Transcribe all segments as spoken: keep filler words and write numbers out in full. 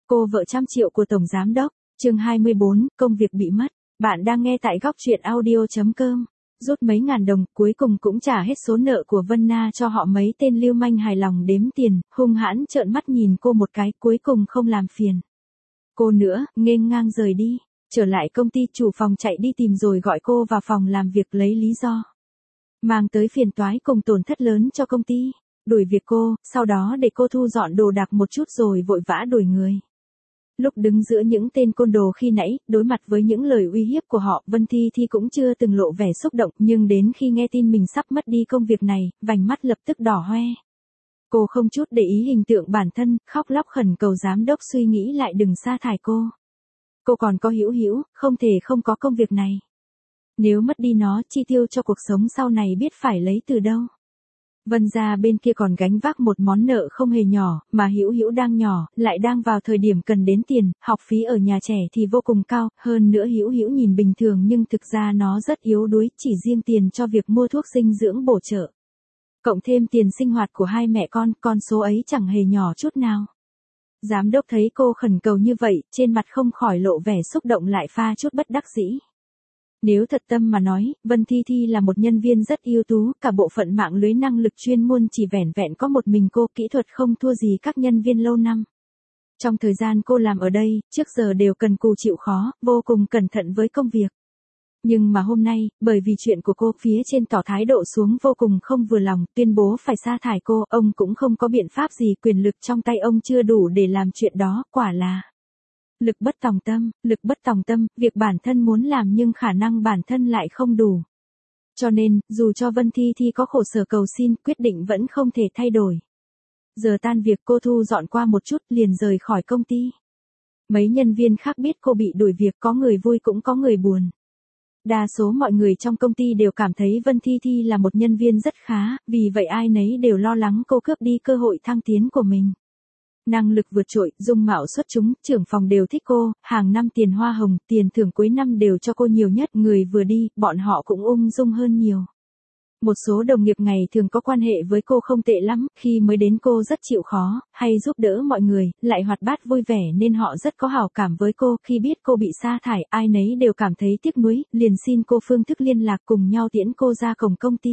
Cô vợ trăm triệu của Tổng Giám Đốc, chương hai mươi bốn, công việc bị mất. Bạn đang nghe tại góc truyện audio chấm com. Rút mấy ngàn đồng, cuối cùng cũng trả hết số nợ của Vân Na cho họ mấy tên lưu manh hài lòng đếm tiền, hung hãn trợn mắt nhìn cô một cái, cuối cùng không làm phiền cô nữa, nghênh ngang rời đi. Trở lại công ty, chủ phòng chạy đi tìm rồi gọi cô vào phòng làm việc lấy lý do mang tới phiền toái cùng tổn thất lớn cho công ty. Đuổi việc cô, sau đó để cô thu dọn đồ đạc một chút rồi vội vã đuổi người. Lúc đứng giữa những tên côn đồ khi nãy, đối mặt với những lời uy hiếp của họ, Vân Thi Thi cũng chưa từng lộ vẻ xúc động, nhưng đến khi nghe tin mình sắp mất đi công việc này, vành mắt lập tức đỏ hoe. Cô không chút để ý hình tượng bản thân, khóc lóc khẩn cầu giám đốc suy nghĩ lại đừng sa thải cô. Cô còn có Hữu Hữu, không thể không có công việc này. Nếu mất đi nó, chi tiêu cho cuộc sống sau này biết phải lấy từ đâu. Vân gia bên kia còn gánh vác một món nợ không hề nhỏ, mà Hữu Hữu đang nhỏ, lại đang vào thời điểm cần đến tiền, học phí ở nhà trẻ thì vô cùng cao, hơn nữa Hữu Hữu nhìn bình thường nhưng thực ra nó rất yếu đuối, chỉ riêng tiền cho việc mua thuốc dinh dưỡng bổ trợ. Cộng thêm tiền sinh hoạt của hai mẹ con, con số ấy chẳng hề nhỏ chút nào. Giám đốc thấy cô khẩn cầu như vậy, trên mặt không khỏi lộ vẻ xúc động lại pha chút bất đắc dĩ. Nếu thật tâm mà nói, Vân Thi Thi là một nhân viên rất ưu tú, cả bộ phận mạng lưới năng lực chuyên môn chỉ vẻn vẹn có một mình cô, kỹ thuật không thua gì các nhân viên lâu năm. Trong thời gian cô làm ở đây, trước giờ đều cần cù chịu khó, vô cùng cẩn thận với công việc. Nhưng mà hôm nay, bởi vì chuyện của cô, phía trên tỏ thái độ xuống vô cùng không vừa lòng, tuyên bố phải sa thải cô, ông cũng không có biện pháp gì, quyền lực trong tay ông chưa đủ để làm chuyện đó, quả là lực bất tòng tâm, lực bất tòng tâm, việc bản thân muốn làm nhưng khả năng bản thân lại không đủ. Cho nên, dù cho Vân Thi Thi có khổ sở cầu xin, quyết định vẫn không thể thay đổi. Giờ tan việc cô thu dọn qua một chút liền rời khỏi công ty. Mấy nhân viên khác biết cô bị đuổi việc, có người vui cũng có người buồn. Đa số mọi người trong công ty đều cảm thấy Vân Thi Thi là một nhân viên rất khá, vì vậy ai nấy đều lo lắng cô cướp đi cơ hội thăng tiến của mình. Năng lực vượt trội, dung mạo xuất chúng, trưởng phòng đều thích cô, hàng năm tiền hoa hồng, tiền thưởng cuối năm đều cho cô nhiều nhất, người vừa đi, bọn họ cũng ung dung hơn nhiều. Một số đồng nghiệp ngày thường có quan hệ với cô không tệ lắm, khi mới đến cô rất chịu khó, hay giúp đỡ mọi người, lại hoạt bát vui vẻ nên họ rất có hảo cảm với cô, khi biết cô bị sa thải, ai nấy đều cảm thấy tiếc nuối, liền xin cô phương thức liên lạc cùng nhau tiễn cô ra cổng công ty.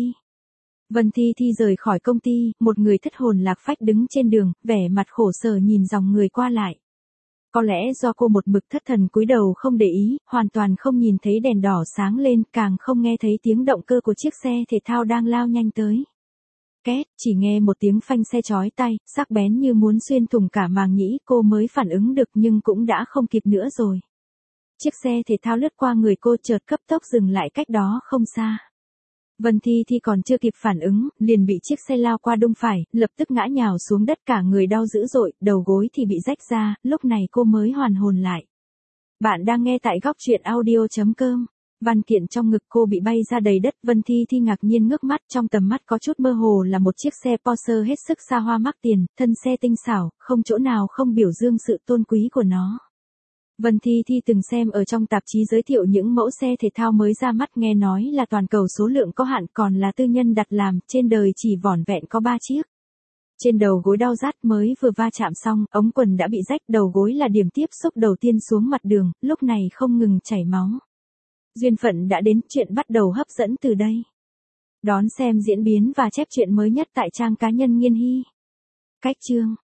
Vân Thi Thi rời khỏi công ty, một người thất hồn lạc phách đứng trên đường, vẻ mặt khổ sở nhìn dòng người qua lại. Có lẽ do cô một mực thất thần cúi đầu không để ý, hoàn toàn không nhìn thấy đèn đỏ sáng lên, càng không nghe thấy tiếng động cơ của chiếc xe thể thao đang lao nhanh tới. Két, chỉ nghe một tiếng phanh xe chói tai, sắc bén như muốn xuyên thủng cả màng nhĩ, cô mới phản ứng được nhưng cũng đã không kịp nữa rồi. Chiếc xe thể thao lướt qua người cô, chợt cấp tốc dừng lại cách đó không xa. Vân Thi Thi còn chưa kịp phản ứng, liền bị chiếc xe lao qua đụng phải, lập tức ngã nhào xuống đất, cả người đau dữ dội, đầu gối thì bị rách ra, lúc này cô mới hoàn hồn lại. Bạn đang nghe tại góc truyện audio chấm com. Văn kiện trong ngực cô bị bay ra đầy đất, Vân Thi Thi ngạc nhiên ngước mắt, trong tầm mắt có chút mơ hồ là một chiếc xe Porsche hết sức xa hoa mắc tiền, thân xe tinh xảo, không chỗ nào không biểu dương sự tôn quý của nó. Vân Thi Thi từng xem ở trong tạp chí giới thiệu những mẫu xe thể thao mới ra mắt, nghe nói là toàn cầu số lượng có hạn, còn là tư nhân đặt làm, trên đời chỉ vỏn vẹn có ba chiếc. Trên đầu gối đau rát, mới vừa va chạm xong, ống quần đã bị rách, đầu gối là điểm tiếp xúc đầu tiên xuống mặt đường, lúc này không ngừng chảy máu. Duyên phận đã đến, chuyện bắt đầu hấp dẫn từ đây. Đón xem diễn biến và chép truyện mới nhất tại trang cá nhân Nghiên Hy. Cách chương